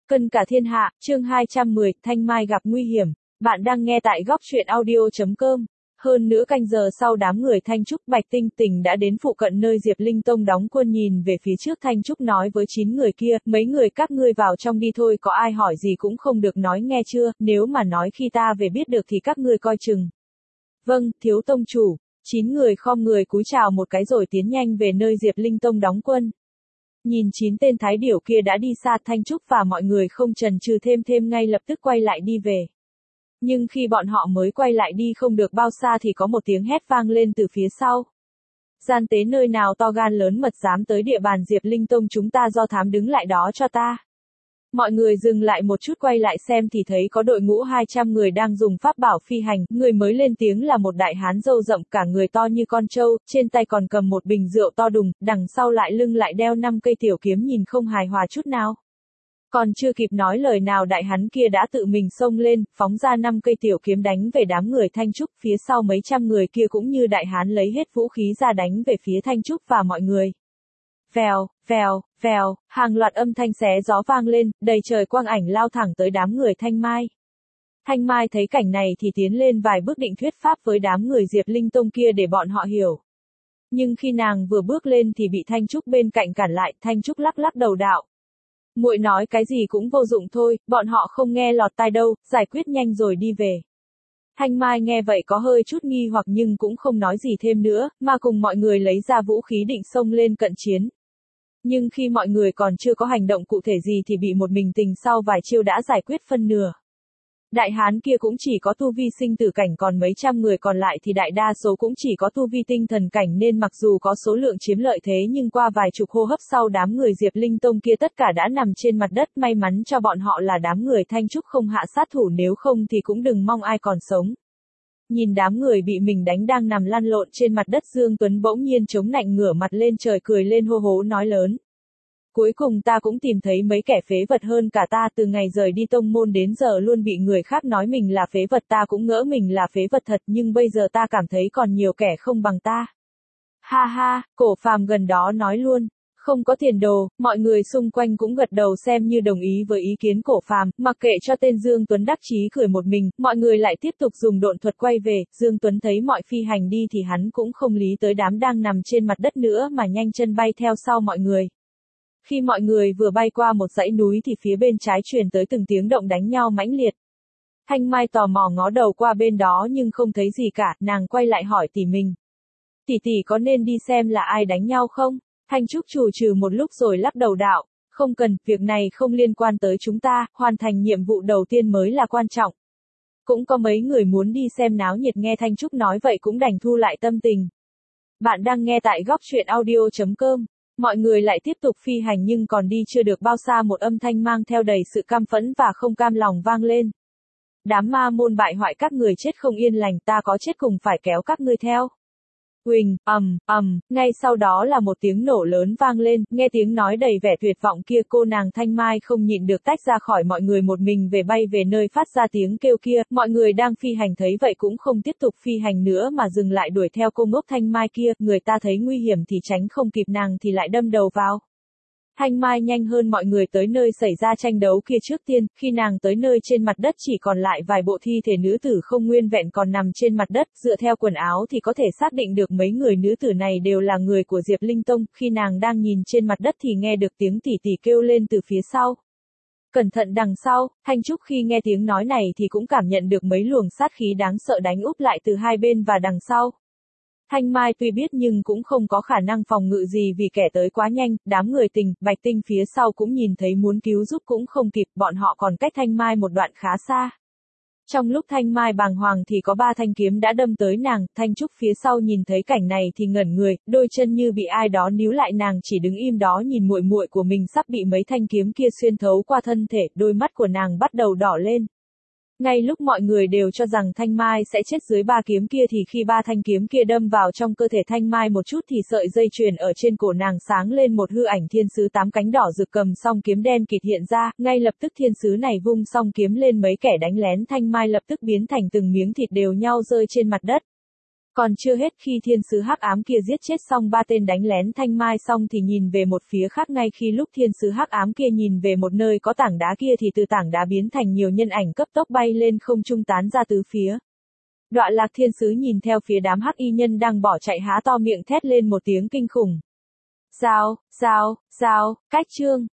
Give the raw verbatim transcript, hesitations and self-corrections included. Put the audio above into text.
Cân cả thiên hạ, chương hai trăm mười, Thanh Mai gặp nguy hiểm. Bạn đang nghe tại góc truyện audio chấm com. Hơn nửa canh giờ sau đám người Thanh Trúc Bạch Tinh Tình đã đến phụ cận nơi Diệp Linh Tông đóng quân, nhìn về phía trước Thanh Trúc nói với chín người kia, mấy người các ngươi vào trong đi thôi, có ai hỏi gì cũng không được nói nghe chưa, nếu mà nói khi ta về biết được thì các ngươi coi chừng. Vâng, thiếu tông chủ. Chín người khom người cúi chào một cái rồi tiến nhanh về nơi Diệp Linh Tông đóng quân. Nhìn chín tên thái điểu kia đã đi xa, Thanh Trúc và mọi người không chần chừ thêm thêm ngay lập tức quay lại đi về. Nhưng khi bọn họ mới quay lại đi không được bao xa thì có một tiếng hét vang lên từ phía sau. Gian tế nơi nào to gan lớn mật dám tới địa bàn Diệp Linh Tông chúng ta, do thám đứng lại đó cho ta. Mọi người dừng lại một chút quay lại xem thì thấy có đội ngũ hai trăm người đang dùng pháp bảo phi hành, người mới lên tiếng là một đại hán râu rậm, cả người to như con trâu, trên tay còn cầm một bình rượu to đùng, đằng sau lại lưng lại đeo năm cây tiểu kiếm nhìn không hài hòa chút nào. Còn chưa kịp nói lời nào đại hán kia đã tự mình xông lên, phóng ra năm cây tiểu kiếm đánh về đám người Thanh Trúc, phía sau mấy trăm người kia cũng như đại hán lấy hết vũ khí ra đánh về phía Thanh Trúc và mọi người. Vèo, vèo, vèo, hàng loạt âm thanh xé gió vang lên, đầy trời quang ảnh lao thẳng tới đám người Thanh Mai. Thanh Mai thấy cảnh này thì tiến lên vài bước định thuyết pháp với đám người Diệp Linh Tông kia để bọn họ hiểu. Nhưng khi nàng vừa bước lên thì bị Thanh Trúc bên cạnh cản lại, Thanh Trúc lắc lắc đầu đạo. Muội nói cái gì cũng vô dụng thôi, bọn họ không nghe lọt tai đâu, giải quyết nhanh rồi đi về. Thanh Mai nghe vậy có hơi chút nghi hoặc nhưng cũng không nói gì thêm nữa, mà cùng mọi người lấy ra vũ khí định xông lên cận chiến. Nhưng khi mọi người còn chưa có hành động cụ thể gì thì bị một mình Tình sau vài chiêu đã giải quyết phân nửa. Đại hán kia cũng chỉ có tu vi sinh tử cảnh, còn mấy trăm người còn lại thì đại đa số cũng chỉ có tu vi tinh thần cảnh, nên mặc dù có số lượng chiếm lợi thế nhưng qua vài chục hô hấp sau đám người Diệp Linh Tông kia tất cả đã nằm trên mặt đất, may mắn cho bọn họ là đám người Thanh Trúc không hạ sát thủ, nếu không thì cũng đừng mong ai còn sống. Nhìn đám người bị mình đánh đang nằm lăn lộn trên mặt đất, Dương Tuấn bỗng nhiên chống nạnh ngửa mặt lên trời cười lên hô hố nói lớn. Cuối cùng ta cũng tìm thấy mấy kẻ phế vật hơn cả ta, từ ngày rời đi tông môn đến giờ luôn bị người khác nói mình là phế vật, ta cũng ngỡ mình là phế vật thật, nhưng bây giờ ta cảm thấy còn nhiều kẻ không bằng ta. Ha ha, Cổ Phàm gần đó nói luôn. Không có tiền đồ, mọi người xung quanh cũng gật đầu xem như đồng ý với ý kiến Cổ Phàm, mặc kệ cho tên Dương Tuấn đắc chí cười một mình, mọi người lại tiếp tục dùng độn thuật quay về. Dương Tuấn thấy mọi phi hành đi thì hắn cũng không lý tới đám đang nằm trên mặt đất nữa mà nhanh chân bay theo sau mọi người. Khi mọi người vừa bay qua một dãy núi thì phía bên trái truyền tới từng tiếng động đánh nhau mãnh liệt. Thanh Mai tò mò ngó đầu qua bên đó nhưng không thấy gì cả, nàng quay lại hỏi tỷ mình. Tỷ tỷ có nên đi xem là ai đánh nhau không? Thanh Trúc chù trừ một lúc rồi lắc đầu đạo, không cần, việc này không liên quan tới chúng ta, hoàn thành nhiệm vụ đầu tiên mới là quan trọng. Cũng có mấy người muốn đi xem náo nhiệt, nghe Thanh Trúc nói vậy cũng đành thu lại tâm tình. Bạn đang nghe tại góc truyện audio chấm com. Mọi người lại tiếp tục phi hành nhưng còn đi chưa được bao xa một âm thanh mang theo đầy sự căm phẫn và không cam lòng vang lên. Đám ma môn bại hoại, các người chết không yên lành, ta có chết cùng phải kéo các ngươi theo. Huỳnh, ầm, ầm, ngay sau đó là một tiếng nổ lớn vang lên, nghe tiếng nói đầy vẻ tuyệt vọng kia cô nàng Thanh Mai không nhịn được tách ra khỏi mọi người một mình về bay về nơi phát ra tiếng kêu kia, mọi người đang phi hành thấy vậy cũng không tiếp tục phi hành nữa mà dừng lại đuổi theo cô ngốc Thanh Mai kia, người ta thấy nguy hiểm thì tránh không kịp, nàng thì lại đâm đầu vào. Thanh Mai nhanh hơn mọi người tới nơi xảy ra tranh đấu kia trước tiên, khi nàng tới nơi trên mặt đất chỉ còn lại vài bộ thi thể nữ tử không nguyên vẹn còn nằm trên mặt đất, dựa theo quần áo thì có thể xác định được mấy người nữ tử này đều là người của Diệp Linh Tông, khi nàng đang nhìn trên mặt đất thì nghe được tiếng tỷ tỷ kêu lên từ phía sau. Cẩn thận đằng sau, Thanh Trúc khi nghe tiếng nói này thì cũng cảm nhận được mấy luồng sát khí đáng sợ đánh úp lại từ hai bên và đằng sau. Thanh Mai tuy biết nhưng cũng không có khả năng phòng ngự gì vì kẻ tới quá nhanh, đám người Tình, Bạch Tinh phía sau cũng nhìn thấy muốn cứu giúp cũng không kịp, bọn họ còn cách Thanh Mai một đoạn khá xa. Trong lúc Thanh Mai bàng hoàng thì có ba thanh kiếm đã đâm tới nàng, Thanh Trúc phía sau nhìn thấy cảnh này thì ngẩn người, đôi chân như bị ai đó níu lại, nàng chỉ đứng im đó nhìn muội muội của mình sắp bị mấy thanh kiếm kia xuyên thấu qua thân thể, đôi mắt của nàng bắt đầu đỏ lên. Ngay lúc mọi người đều cho rằng Thanh Mai sẽ chết dưới ba kiếm kia thì khi ba thanh kiếm kia đâm vào trong cơ thể Thanh Mai một chút thì sợi dây chuyền ở trên cổ nàng sáng lên một hư ảnh thiên sứ tám cánh đỏ rực cầm song kiếm đen kịt hiện ra, ngay lập tức thiên sứ này vung song kiếm lên, mấy kẻ đánh lén Thanh Mai lập tức biến thành từng miếng thịt đều nhau rơi trên mặt đất. Còn chưa hết, khi thiên sứ hắc ám kia giết chết xong ba tên đánh lén Thanh Mai xong thì nhìn về một phía khác, ngay khi lúc thiên sứ hắc ám kia nhìn về một nơi có tảng đá kia thì từ tảng đá biến thành nhiều nhân ảnh cấp tốc bay lên không trung tán ra tứ phía. Đọa Lạc thiên sứ nhìn theo phía đám hắc y nhân đang bỏ chạy há to miệng thét lên một tiếng kinh khủng. Giao, giao, giao, cách chương.